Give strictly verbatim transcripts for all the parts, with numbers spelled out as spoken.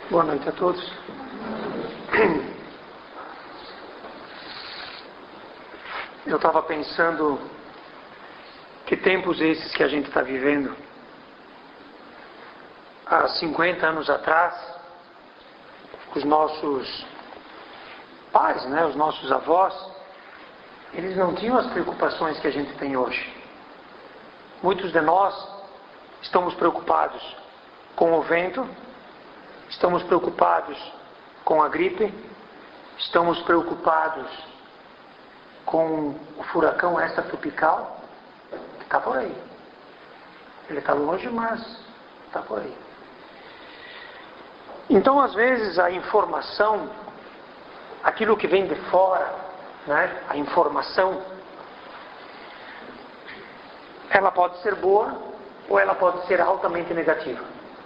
Boa noite a todos. Eu estava pensando que tempos esses que a gente está vivendo. Há cinquenta anos atrás, os nossos pais, né, os nossos avós, eles não tinham as preocupações que a gente tem hoje. Muitos de nós estamos preocupados com o vento, estamos preocupados com a gripe, estamos preocupados com o furacão extratropical, que está por aí. Ele está longe, mas está por aí. Então, às vezes, a informação, aquilo que vem de fora, né, a informação, ela pode ser boa ou ela pode ser altamente negativa.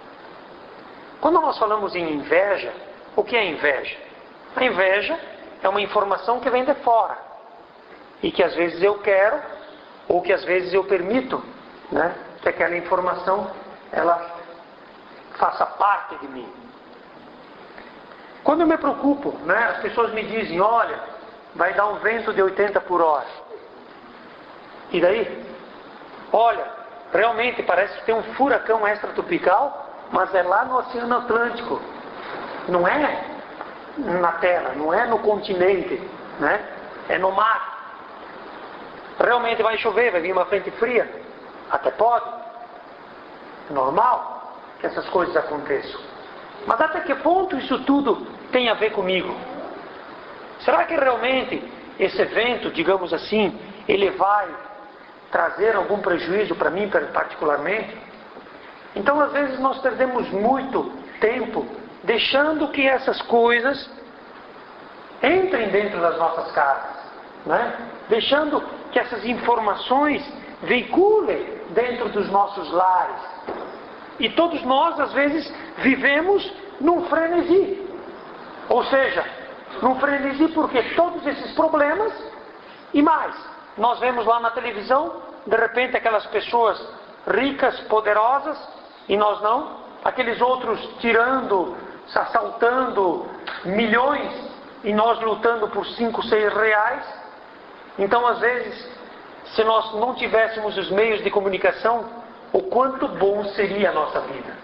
Quando nós falamos em inveja, o que é inveja? A inveja é uma informação que vem de fora e que às vezes eu quero ou que às vezes eu permito, né, que aquela informação ela faça parte de mim. Quando eu me preocupo, né, as pessoas me dizem, olha, vai dar um vento de oitenta por hora. E daí? Olha, realmente parece que tem um furacão extratropical, mas é lá no Oceano Atlântico. Não é na Terra, não é no continente, né? É no mar. Realmente vai chover, vai vir uma frente fria? Até pode. É normal que essas coisas aconteçam. Mas até que ponto isso tudo tem a ver comigo? Será que realmente esse evento, digamos assim, ele vai trazer algum prejuízo para mim particularmente? Então, às vezes, nós perdemos muito tempo deixando que essas coisas entrem dentro das nossas casas, né? Deixando que essas informações veiculem dentro dos nossos lares. E todos nós, às vezes, vivemos num frenesi. Ou seja, num frenesi porque todos esses problemas e mais. Nós vemos lá na televisão, de repente, aquelas pessoas ricas, poderosas, e nós não. Aqueles outros tirando, assaltando milhões, e nós lutando por cinco, seis reais. Então, às vezes, se nós não tivéssemos os meios de comunicação, o quanto bom seria a nossa vida.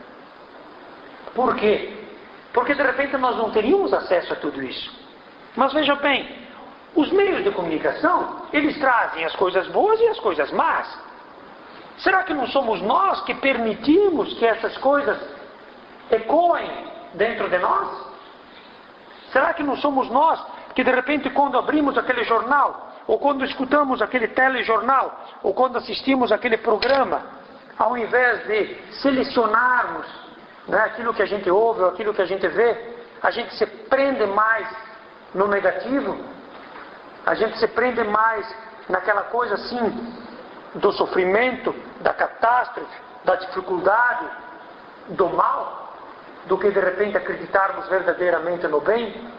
Por quê? Porque de repente nós não teríamos acesso a tudo isso. Mas veja bem, os meios de comunicação, eles trazem as coisas boas e as coisas más. Será que não somos nós que permitimos que essas coisas ecoem dentro de nós? Será que não somos nós que de repente quando abrimos aquele jornal, ou quando escutamos aquele telejornal, ou quando assistimos aquele programa, ao invés de selecionarmos, né, aquilo que a gente ouve ou aquilo que a gente vê, a gente se prende mais no negativo, a gente se prende mais naquela coisa assim, do sofrimento, da catástrofe, da dificuldade, do mal, do que de repente acreditarmos verdadeiramente no bem.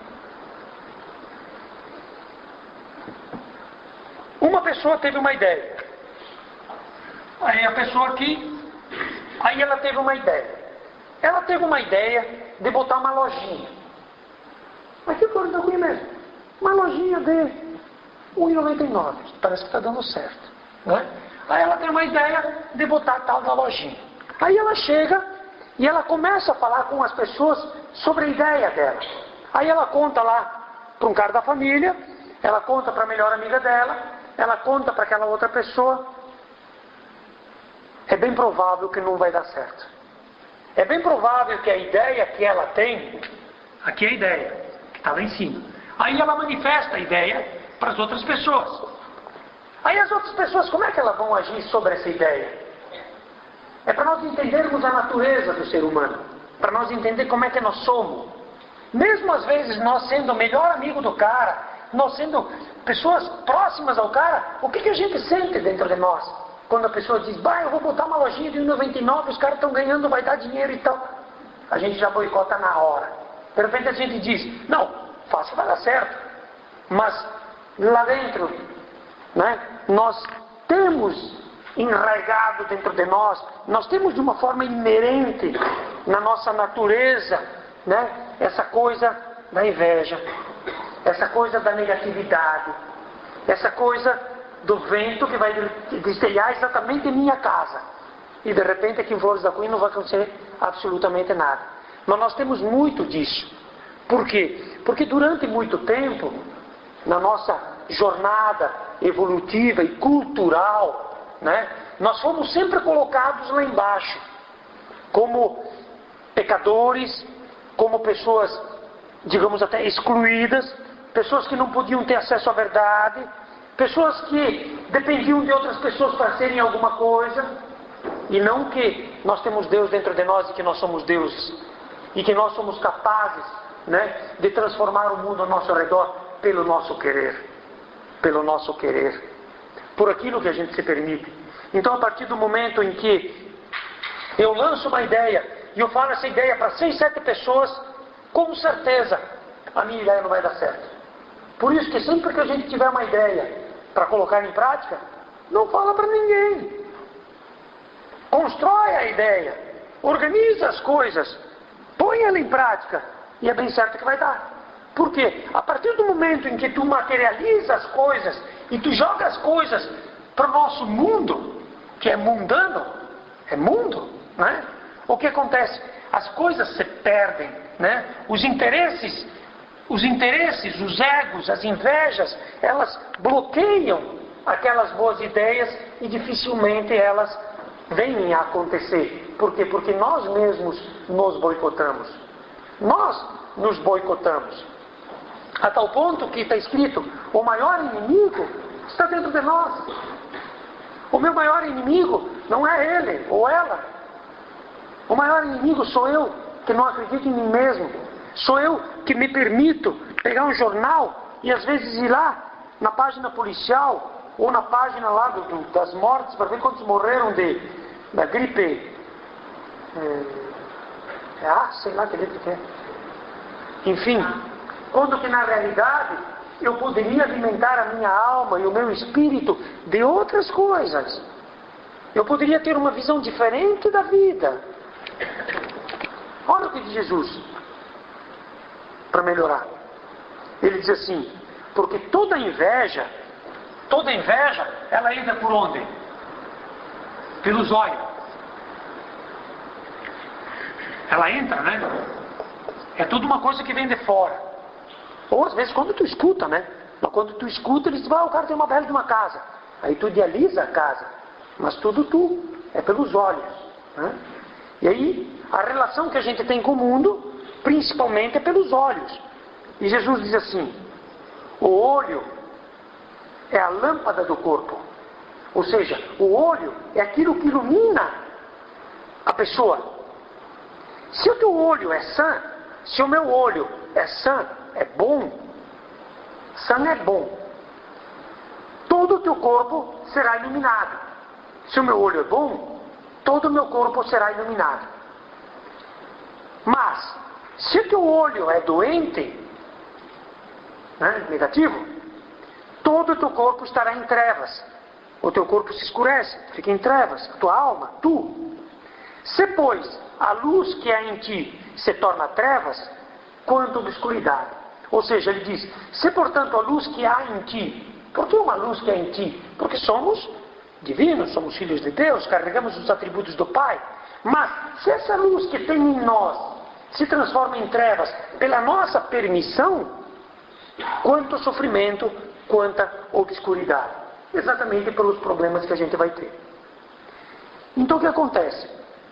Uma pessoa teve uma ideia. Aí a pessoa aqui, aí ela teve uma ideia. Ela teve uma ideia de botar uma lojinha. Mas que coisa ruim mesmo. Uma lojinha de um real e noventa e nove. Parece que está dando certo, né? Aí ela tem uma ideia de botar a tal da lojinha. Aí ela chega e ela começa a falar com as pessoas sobre a ideia dela. Aí ela conta lá para um cara da família, ela conta para a melhor amiga dela, ela conta para aquela outra pessoa. É bem provável que não vai dar certo. É bem provável que a ideia que ela tem, aqui é a ideia, que está lá em cima. Aí ela manifesta a ideia para as outras pessoas. Aí as outras pessoas, como é que elas vão agir sobre essa ideia? É para nós entendermos a natureza do ser humano. Para nós entender como é que nós somos. Mesmo às vezes nós sendo o melhor amigo do cara, nós sendo pessoas próximas ao cara, o que, que a gente sente dentro de nós? Quando a pessoa diz, bah, eu vou botar uma lojinha de um real e noventa e nove, os caras estão ganhando, vai dar dinheiro e tal. A gente já boicota na hora. De repente a gente diz, não, faça, vai dar certo. Mas lá dentro, né, nós temos enraizado dentro de nós, nós temos de uma forma inerente na nossa natureza né, essa coisa da inveja, essa coisa da negatividade, essa coisa do vento que vai destelhar exatamente em minha casa. E de repente aqui em Flores da Cunha não vai acontecer absolutamente nada. Mas nós temos muito disso. Por quê? Porque durante muito tempo, na nossa jornada evolutiva e cultural, né, nós fomos sempre colocados lá embaixo, como pecadores, como pessoas, digamos até excluídas, pessoas que não podiam ter acesso à verdade, pessoas que dependiam de outras pessoas para serem alguma coisa, e não que nós temos Deus dentro de nós e que nós somos deuses, e que nós somos capazes, né, de transformar o mundo ao nosso redor pelo nosso querer, pelo nosso querer, por aquilo que a gente se permite. Então, a partir do momento em que eu lanço uma ideia e eu falo essa ideia para seis, sete pessoas, com certeza a minha ideia não vai dar certo. Por isso que sempre que a gente tiver uma ideia para colocar em prática, não fala para ninguém. Constrói a ideia, organiza as coisas, põe ela em prática e é bem certo que vai dar. Por quê? A partir do momento em que tu materializa as coisas e tu joga as coisas para o nosso mundo, que é mundano, é mundo, né? O que acontece? As coisas se perdem, né? Os interesses, os interesses, os egos, as invejas, elas bloqueiam aquelas boas ideias e dificilmente elas vêm a acontecer. Por quê? Porque nós mesmos nos boicotamos. Nós nos boicotamos. A tal ponto que está escrito, o maior inimigo está dentro de nós. O meu maior inimigo não é ele ou ela. O maior inimigo sou eu, que não acredito em mim mesmo. Sou eu que me permito pegar um jornal e às vezes ir lá na página policial ou na página lá do, do, das mortes para ver quantos morreram de, da gripe. É, ah, sei lá que gripe que é. Enfim, quando que na realidade eu poderia alimentar a minha alma e o meu espírito de outras coisas. Eu poderia ter uma visão diferente da vida. Olha o que diz Jesus para melhorar. Ele diz assim: porque toda inveja, toda inveja, ela entra por onde? Pelos olhos. Ela entra, né? É tudo uma coisa que vem de fora. Ou às vezes quando tu escuta, né? Mas quando tu escuta, eles dizem, ah, o cara tem uma bela de uma casa. Aí tu idealiza a casa. Mas tudo tu, é pelos olhos, né? E aí, a relação que a gente tem com o mundo, principalmente é pelos olhos. E Jesus diz assim, o olho é a lâmpada do corpo. Ou seja, o olho é aquilo que ilumina a pessoa. Se o teu olho é sã, se o meu olho é sã, é bom, sã é bom, todo o teu corpo será iluminado. Se o meu olho é bom, todo o meu corpo será iluminado. Mas, se o teu olho é doente, né, negativo, todo o teu corpo estará em trevas. O teu corpo se escurece, fica em trevas, a tua alma, tu. Se, pois, a luz que há em ti se torna trevas, quanto obscuridade. Ou seja, ele diz, se portanto a luz que há em ti, por que uma luz que há em ti? Porque somos divinos, somos filhos de Deus, carregamos os atributos do Pai. Mas, se essa luz que tem em nós se transforma em trevas pela nossa permissão, quanto sofrimento, quanta obscuridade. Exatamente pelos problemas que a gente vai ter. Então o que acontece?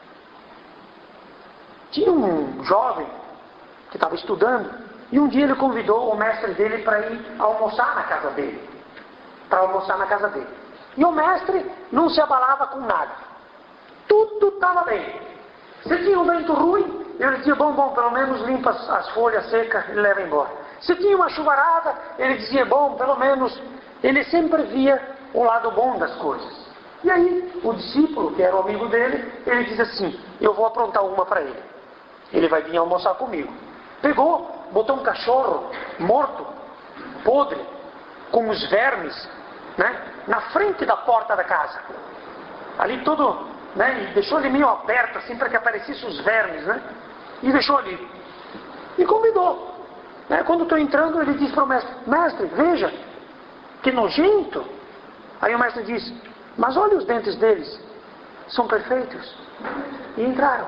Tinha um jovem que estava estudando e um dia ele convidou o mestre dele para ir almoçar na casa dele. Para almoçar na casa dele. E o mestre não se abalava com nada. Tudo estava bem. Se tinha um vento ruim, ele dizia, bom, bom, pelo menos limpa as, as folhas secas e leva embora. Se tinha uma chuvarada, ele dizia, bom, pelo menos... Ele sempre via o lado bom das coisas. E aí, o discípulo, que era o amigo dele, ele diz assim, eu vou aprontar uma para ele. Ele vai vir almoçar comigo. Pegou, botou um cachorro morto, podre, com os vermes, né, na frente da porta da casa. Ali todo... Né, e deixou ele meio aberto assim para que aparecessem os vermes, né? E deixou ali. e convidou. Né? Quando estou entrando, ele diz para o mestre, mestre, veja, que nojento. Aí o mestre diz, mas olha os dentes deles, são perfeitos. E entraram.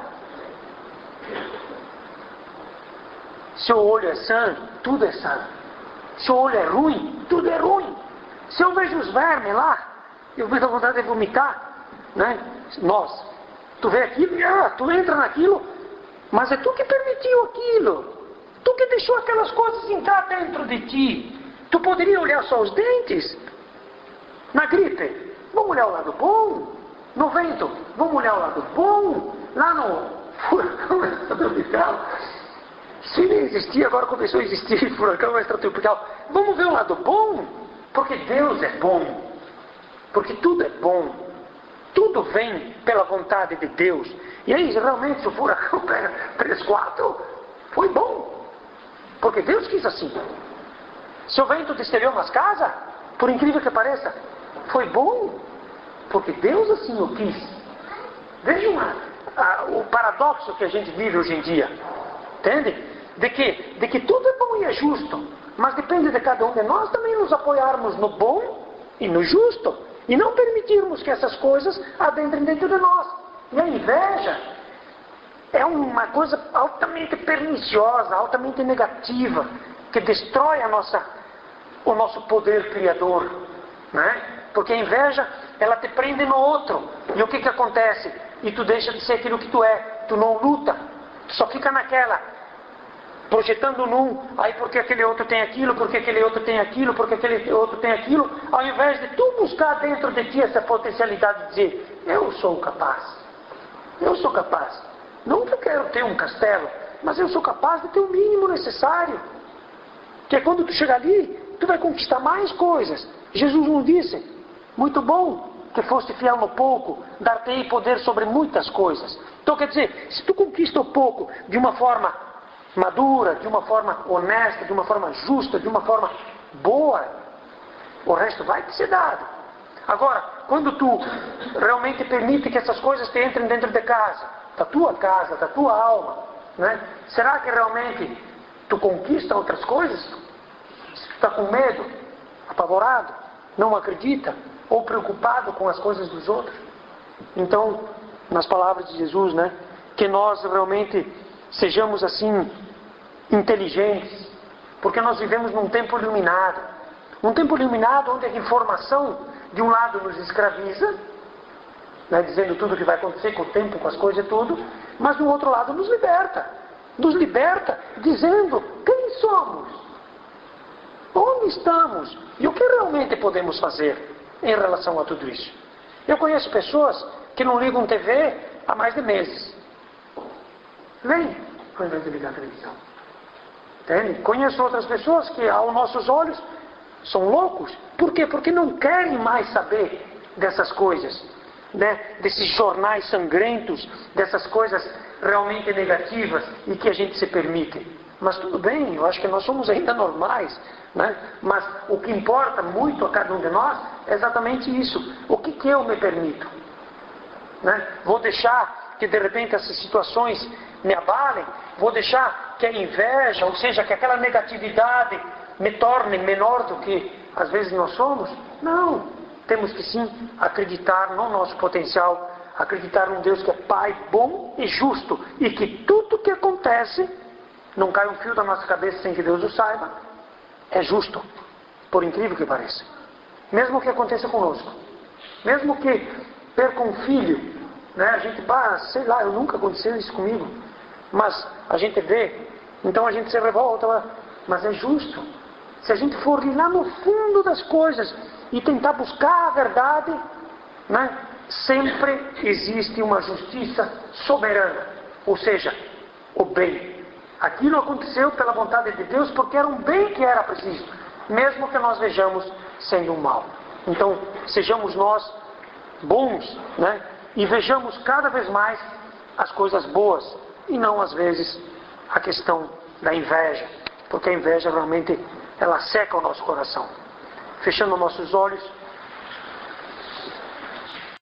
Se o olho é sã, tudo é sã. Se o olho é ruim, tudo é ruim. Se eu vejo os vermes lá, eu me dá vontade de vomitar. Né? Nós, tu vê aquilo, ah, tu entra naquilo, mas é tu que permitiu aquilo. Tu que deixou aquelas coisas entrar dentro de ti. Tu poderia olhar só os dentes. Na gripe, vamos olhar o lado bom. No vento, vamos olhar o lado bom. Lá no furacão extratropical, se nem existia, agora começou a existir furacão extratropical. Vamos ver o lado bom, porque Deus é bom. Porque tudo é bom. Tudo vem pela vontade de Deus. E aí, realmente, se o furacão pega três, quatro, foi bom. Porque Deus quis assim. Se o vento destruiu umas casas, por incrível que pareça, foi bom. Porque Deus assim o quis. Vejam a, a, o paradoxo que a gente vive hoje em dia. Entende? De que, de que tudo é bom e é justo. Mas depende de cada um de nós também nos apoiarmos no bom e no justo. E não permitirmos que essas coisas adentrem dentro de nós. E a inveja é uma coisa altamente perniciosa, altamente negativa, que destrói a nossa, o nosso poder criador. Né? Porque a inveja, ela te prende no outro. E o que que acontece? E tu deixa de ser aquilo que tu é. Tu não luta. Tu só fica naquela, projetando num, aí porque aquele outro tem aquilo, porque aquele outro tem aquilo, porque aquele outro tem aquilo, ao invés de tu buscar dentro de ti essa potencialidade de dizer, eu sou capaz. Eu sou capaz. Não que eu quero ter um castelo, mas eu sou capaz de ter o mínimo necessário. Que é quando tu chegar ali, tu vai conquistar mais coisas. Jesus não disse, muito bom que foste fiel no pouco, dar-te-ei poder sobre muitas coisas. Então quer dizer, se tu conquista o pouco de uma forma madura, de uma forma honesta, de uma forma justa, de uma forma boa, o resto vai te ser dado. Agora, quando tu realmente permite que essas coisas te entrem dentro de casa, da tua casa, da tua alma, né? Será que realmente tu conquista outras coisas? Se tu está com medo, apavorado, não acredita, ou preocupado com as coisas dos outros? Então, nas palavras de Jesus, né? Que nós realmente sejamos assim, inteligentes, porque nós vivemos num tempo iluminado. Um tempo iluminado onde a informação, de um lado, nos escraviza, né, dizendo tudo o que vai acontecer com o tempo, com as coisas e tudo, mas do outro lado nos liberta. Nos liberta dizendo quem somos, onde estamos e o que realmente podemos fazer em relação a tudo isso. Eu conheço pessoas que não ligam T V há mais de meses. Vem, ao invés de ligar a televisão. Entende? Conheço outras pessoas que, aos nossos olhos, são loucos. Por quê? Porque não querem mais saber dessas coisas, né? Desses jornais sangrentos, dessas coisas realmente negativas e que a gente se permite. Mas tudo bem, eu acho que nós somos ainda normais, né? Mas o que importa muito a cada um de nós é exatamente isso. O que que eu me permito? Né? Vou deixar que de repente essas situações me abalem? Vou deixar que a inveja, ou seja, que aquela negatividade me torne menor do que às vezes nós somos? Não. Temos que sim acreditar no nosso potencial, acreditar num Deus que é Pai bom e justo, e que tudo que acontece, não cai um fio da nossa cabeça sem que Deus o saiba, é justo, por incrível que pareça. Mesmo que aconteça conosco, mesmo que perca um filho, né? A gente, bah, sei lá, eu nunca aconteceu isso comigo, mas a gente vê, então a gente se revolta, mas é justo. Se a gente for lá no fundo das coisas e tentar buscar a verdade, né? Sempre existe uma justiça soberana, ou seja, o bem. Aquilo aconteceu pela vontade de Deus porque era um bem que era preciso, mesmo que nós vejamos sendo um mal. Então, sejamos nós bons, né? E vejamos cada vez mais as coisas boas e não às vezes a questão da inveja, porque a inveja realmente ela seca o nosso coração. Fechando nossos olhos,